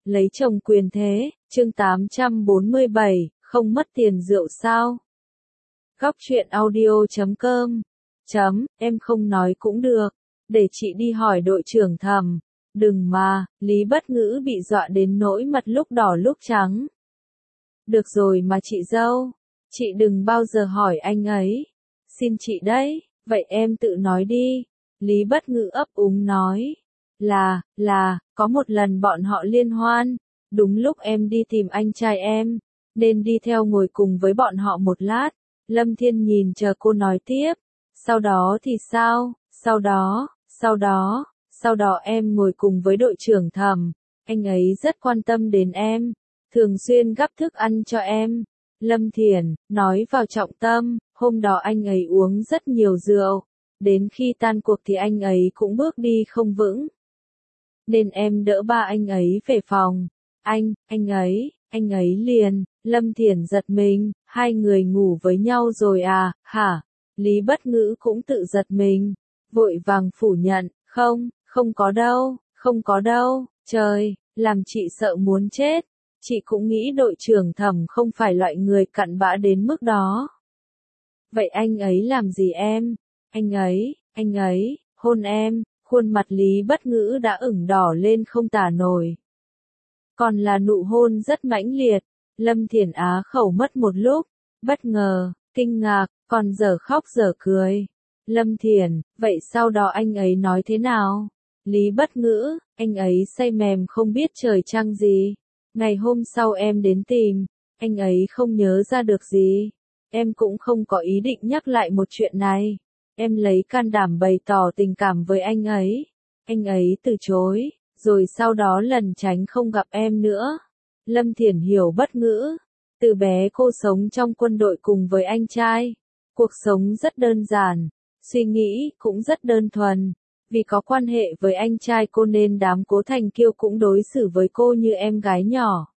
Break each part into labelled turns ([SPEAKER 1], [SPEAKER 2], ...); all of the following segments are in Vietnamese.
[SPEAKER 1] lấy chồng quyền thế, chương 847, không mất tiền rượu sao? Góc truyện audio.com. Em không nói cũng được, để chị đi hỏi đội trưởng Thẩm. Đừng mà, Lý Bất Ngữ bị dọa đến nỗi mặt lúc đỏ lúc trắng. Được rồi mà chị dâu, chị đừng bao giờ hỏi anh ấy. Xin chị đấy, vậy em tự nói đi. Lý Bất Ngữ ấp úng nói. Là, có một lần bọn họ liên hoan, đúng lúc em đi tìm anh trai em, nên đi theo ngồi cùng với bọn họ một lát. Lâm Thiên nhìn chờ cô nói tiếp. Sau đó thì sao? Sau đó em ngồi cùng với đội trưởng Thẩm, anh ấy rất quan tâm đến em, thường xuyên gắp thức ăn cho em. Lâm Thiển nói vào trọng tâm, hôm đó anh ấy uống rất nhiều rượu, đến khi tan cuộc thì anh ấy cũng bước đi không vững. Nên em đỡ ba anh ấy về phòng. Anh ấy liền. Lâm Thiển giật mình, hai người ngủ với nhau rồi à, hả? Lý Bất Ngữ cũng tự giật mình, vội vàng phủ nhận, không có đâu, trời, làm chị sợ muốn chết. Chị cũng nghĩ đội trưởng Thẩm không phải loại người cặn bã đến mức đó. Vậy anh ấy làm gì em? Anh ấy, hôn em. Khuôn mặt Lý Bất Ngữ đã ửng đỏ lên không tả nổi. Còn là nụ hôn rất mãnh liệt. Lâm Thiển á khẩu mất một lúc, bất ngờ, kinh ngạc, còn dở khóc dở cười. Lâm Thiển, vậy sau đó anh ấy nói thế nào? Lý Bất Ngữ, anh ấy say mềm không biết trời trăng gì. Ngày hôm sau em đến tìm, anh ấy không nhớ ra được gì. Em cũng không có ý định nhắc lại một chuyện này. Em lấy can đảm bày tỏ tình cảm với anh ấy. Anh ấy từ chối, rồi sau đó lẩn tránh không gặp em nữa. Lâm Thiển hiểu Bất Ngữ. Từ bé cô sống trong quân đội cùng với anh trai. Cuộc sống rất đơn giản, suy nghĩ cũng rất đơn thuần. Vì có quan hệ với anh trai cô nên đám Cố Thành Kiêu cũng đối xử với cô như em gái nhỏ.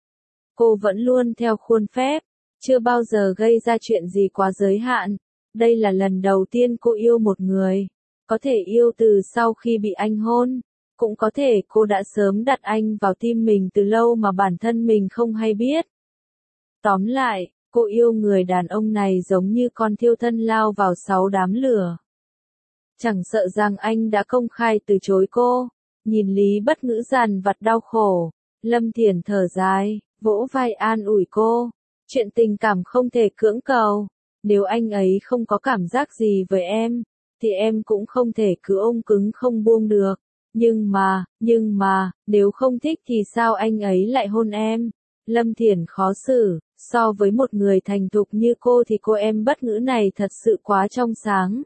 [SPEAKER 1] Cô vẫn luôn theo khuôn phép, chưa bao giờ gây ra chuyện gì quá giới hạn. Đây là lần đầu tiên cô yêu một người. Có thể yêu từ sau khi bị anh hôn. Cũng có thể cô đã sớm đặt anh vào tim mình từ lâu mà bản thân mình không hay biết. Tóm lại, cô yêu người đàn ông này giống như con thiêu thân lao vào 6 đám lửa. Chẳng sợ rằng anh đã công khai từ chối cô. Nhìn Lý Bất Ngữ dằn vặt đau khổ, Lâm Thiển thở dài, vỗ vai an ủi cô. Chuyện tình cảm không thể cưỡng cầu. Nếu anh ấy không có cảm giác gì với em, thì em cũng không thể cứ ôm cứng không buông được. Nhưng mà, nếu không thích thì sao anh ấy lại hôn em? Lâm Thiển khó xử, so với một người thành thục như cô thì cô em Bất Ngữ này thật sự quá trong sáng.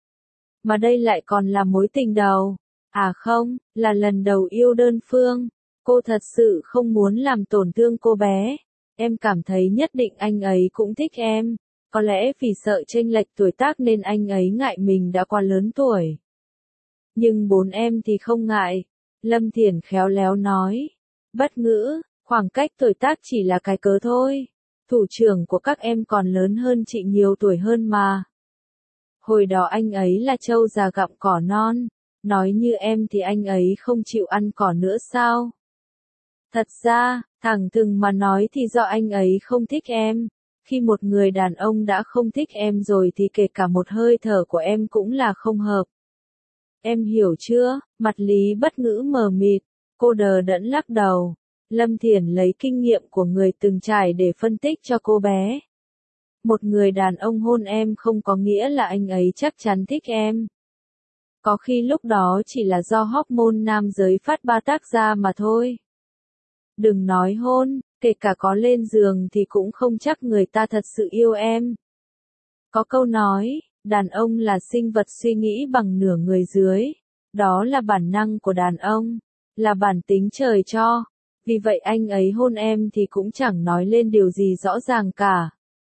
[SPEAKER 1] Mà đây lại còn là mối tình đầu. À không, là lần đầu yêu đơn phương. Cô thật sự không muốn làm tổn thương cô bé. Em cảm thấy nhất định anh ấy cũng thích em. Có lẽ vì sợ chênh lệch tuổi tác nên anh ấy ngại mình đã quá lớn tuổi. Nhưng bốn em thì không ngại. Lâm Thiển khéo léo nói. Bất Ngữ, khoảng cách tuổi tác chỉ là cái cớ thôi. Thủ trưởng của các em còn lớn hơn chị nhiều tuổi hơn mà. Hồi đó anh ấy là trâu già gặm cỏ non. Nói như em thì anh ấy không chịu ăn cỏ nữa sao? Thật ra, thẳng thừng mà nói thì do anh ấy không thích em. Khi một người đàn ông đã không thích em rồi thì kể cả một hơi thở của em cũng là không hợp. Em hiểu chưa? Mặt Lý Bất Ngữ mờ mịt, cô đờ đẫn lắc đầu. Lâm Thiển lấy kinh nghiệm của người từng trải để phân tích cho cô bé. Một người đàn ông hôn em không có nghĩa là anh ấy chắc chắn thích em. Có khi lúc đó chỉ là do hormone nam giới phát ba tác ra mà thôi. Đừng nói hôn, kể cả có lên giường thì cũng không chắc người ta thật sự yêu em. Có câu nói, đàn ông là sinh vật suy nghĩ bằng nửa người dưới. Đó là bản năng của đàn ông, là bản tính trời cho. Vì vậy anh ấy hôn em thì cũng chẳng nói lên điều gì rõ ràng cả.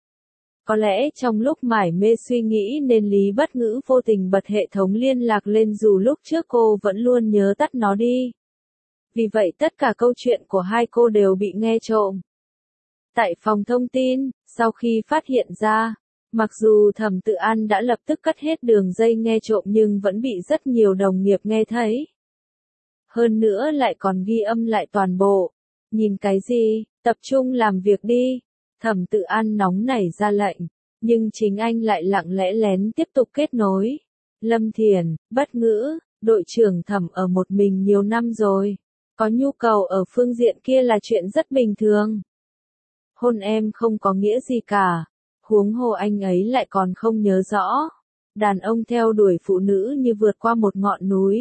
[SPEAKER 1] Có lẽ trong lúc mải mê suy nghĩ nên Lý Bất Ngữ vô tình bật hệ thống liên lạc lên dù lúc trước cô vẫn luôn nhớ tắt nó đi. Vì vậy tất cả câu chuyện của hai cô đều bị nghe trộm. Tại phòng thông tin, sau khi phát hiện ra, mặc dù Thẩm Tự An đã lập tức cắt hết đường dây nghe trộm nhưng vẫn bị rất nhiều đồng nghiệp nghe thấy. Hơn nữa lại còn ghi âm lại toàn bộ. Nhìn cái gì, tập trung làm việc đi. Thẩm Tự An nóng nảy ra lệnh, nhưng chính anh lại lặng lẽ lén tiếp tục kết nối. Lâm Thiền, bất ngữ, đội trưởng Thẩm ở một mình nhiều năm rồi. Có nhu cầu ở phương diện kia là chuyện rất bình thường. Hôn em không có nghĩa gì cả. Huống hồ anh ấy lại còn không nhớ rõ. Đàn ông theo đuổi phụ nữ như vượt qua một ngọn núi.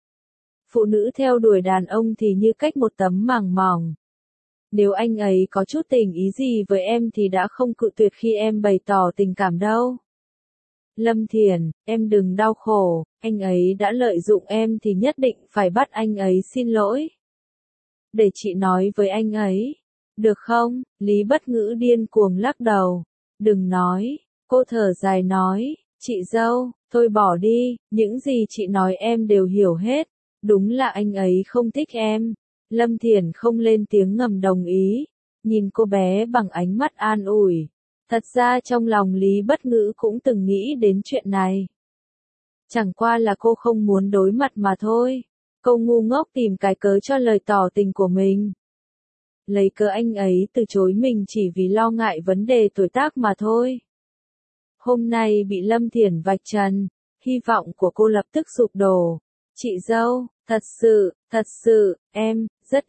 [SPEAKER 1] Phụ nữ theo đuổi đàn ông thì như cách một tấm màng mỏng. Nếu anh ấy có chút tình ý gì với em thì đã không cự tuyệt khi em bày tỏ tình cảm đâu. Lâm Thiền, em đừng đau khổ, anh ấy đã lợi dụng em thì nhất định phải bắt anh ấy xin lỗi. Để chị nói với anh ấy. Được không? Lý Bất Ngữ điên cuồng lắc đầu. Đừng nói, cô thở dài nói, chị dâu, thôi bỏ đi, những gì chị nói em đều hiểu hết. Đúng là anh ấy không thích em. Lâm Thiền không lên tiếng ngầm đồng ý, nhìn cô bé bằng ánh mắt an ủi. Thật ra trong lòng Lý Bất Ngữ cũng từng nghĩ đến chuyện này. Chẳng qua là cô không muốn đối mặt mà thôi. Cô ngu ngốc tìm cái cớ cho lời tỏ tình của mình. Lấy cớ anh ấy từ chối mình chỉ vì lo ngại vấn đề tuổi tác mà thôi. Hôm nay bị Lâm Thiền vạch trần, hy vọng của cô lập tức sụp đổ. Chị dâu, thật sự, em,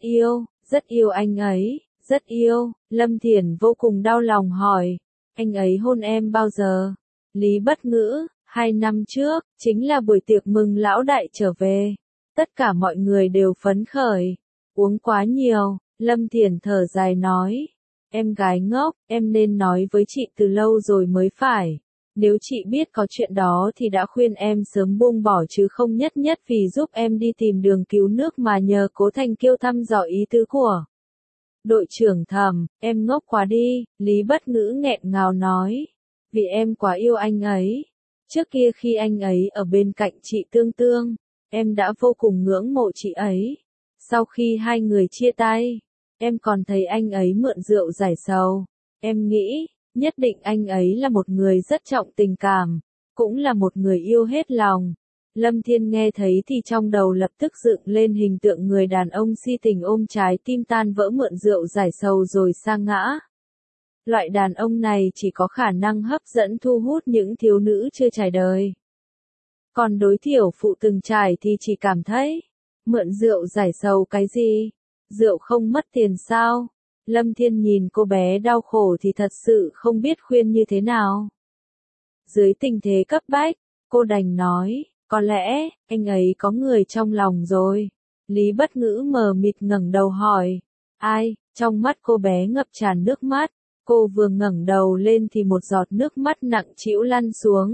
[SPEAKER 1] rất yêu anh ấy, rất yêu. Lâm Thiền vô cùng đau lòng hỏi, anh ấy hôn em bao giờ? Lý Bất Ngữ, 2 năm trước, chính là buổi tiệc mừng lão đại trở về. Tất cả mọi người đều phấn khởi. Uống quá nhiều, Lâm Thiền thở dài nói. Em gái ngốc, em nên nói với chị từ lâu rồi mới phải. Nếu chị biết có chuyện đó thì đã khuyên em sớm buông bỏ chứ không nhất nhất vì giúp em đi tìm đường cứu nước mà nhờ Cố Thành Kiêu thăm dò ý tứ của đội trưởng Thẩm. Em ngốc quá đi, Lý Bất Ngữ nghẹn ngào nói. Vì em quá yêu anh ấy. Trước kia khi anh ấy ở bên cạnh chị Tương Tương, em đã vô cùng ngưỡng mộ chị ấy. Sau khi hai người chia tay, em còn thấy anh ấy mượn rượu giải sầu. Em nghĩ, nhất định anh ấy là một người rất trọng tình cảm, cũng là một người yêu hết lòng. Lâm Thiên nghe thấy thì trong đầu lập tức dựng lên hình tượng người đàn ông si tình ôm trái tim tan vỡ mượn rượu giải sầu rồi sa ngã. Loại đàn ông này chỉ có khả năng hấp dẫn thu hút những thiếu nữ chưa trải đời. Còn đối thiểu phụ từng trải thì chỉ cảm thấy, mượn rượu giải sầu cái gì? Rượu không mất tiền sao? Lâm Thiên nhìn cô bé đau khổ thì thật sự không biết khuyên như thế nào. Dưới tình thế cấp bách, cô đành nói, có lẽ, anh ấy có người trong lòng rồi. Lý Bất Ngữ mờ mịt ngẩng đầu hỏi, ai? Trong mắt cô bé ngập tràn nước mắt, cô vừa ngẩng đầu lên thì một giọt nước mắt nặng trĩu lăn xuống.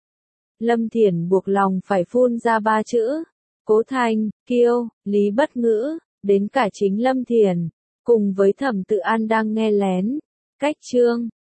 [SPEAKER 1] Lâm Thiển buộc lòng phải phun ra 3 chữ, Cố Thành Kiêu. Lý Bất Ngữ, đến cả chính Lâm Thiển, cùng với Thẩm Tự An đang nghe lén. Cách chương